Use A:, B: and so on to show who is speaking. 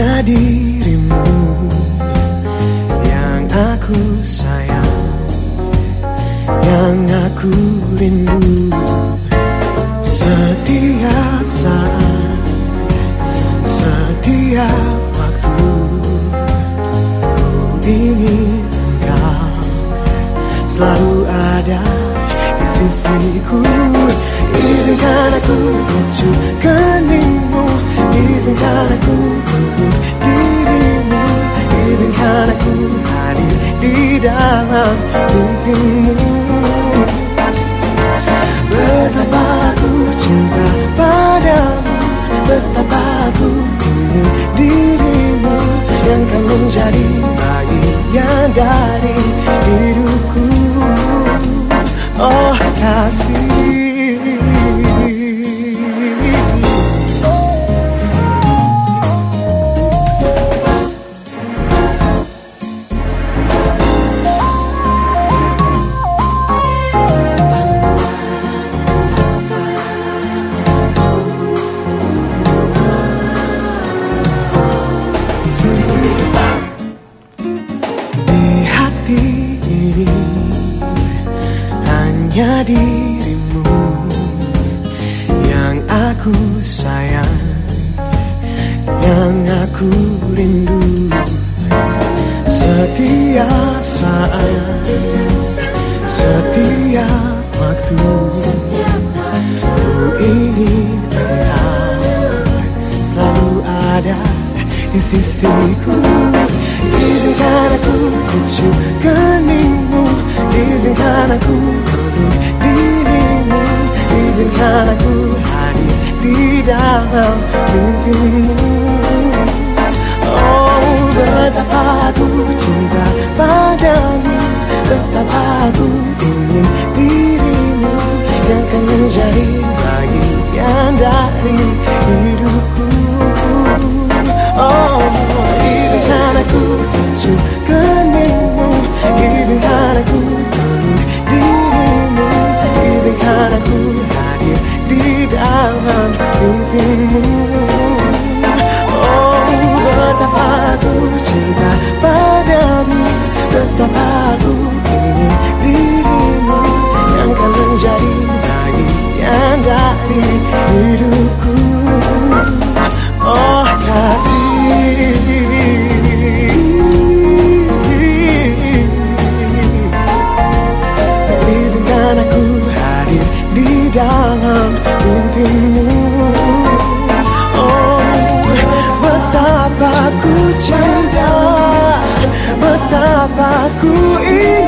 A: hanya dirimu yang aku sayang, yang aku rindu. Setiap saat, setiap waktu, ku ingin engkau selalu ada di sisiku. Izinkan aku mencium keningmu, izinkan aku peluk dirimu, izinkan aku hadir di dalam mimpimu. Betapa aku cinta padamu, betapa aku ingin dirimu yang kan menjadi bagian dari hidupku. Oh kasih, hanya dirimu yang aku sayang, yang aku rindu. Setiap saat, setiap waktu, ku ingin engkau selalu ada di sisiku. Izinkan aku mencium keningmu, izinkan aku peluk dirimu, izinkan aku hadir di dalam mimpimu. Oh betapa aku cinta padamu, betapa aku ingin dirimu yang kan menjadi bagian dari hidupku. Oh izinkan aku mencium keningmu, izinkan aku peluk dirimu, izinkan aku hadir di dalam mimpimu. Oh betapa aku cinta padamu, betapa aku ingin dirimu yang kan menjadi bagian dari hidupku. Oh kasih, izinkan aku hadir di dalam mimpimu. Oh betapa ku cinta, betapa ku ingin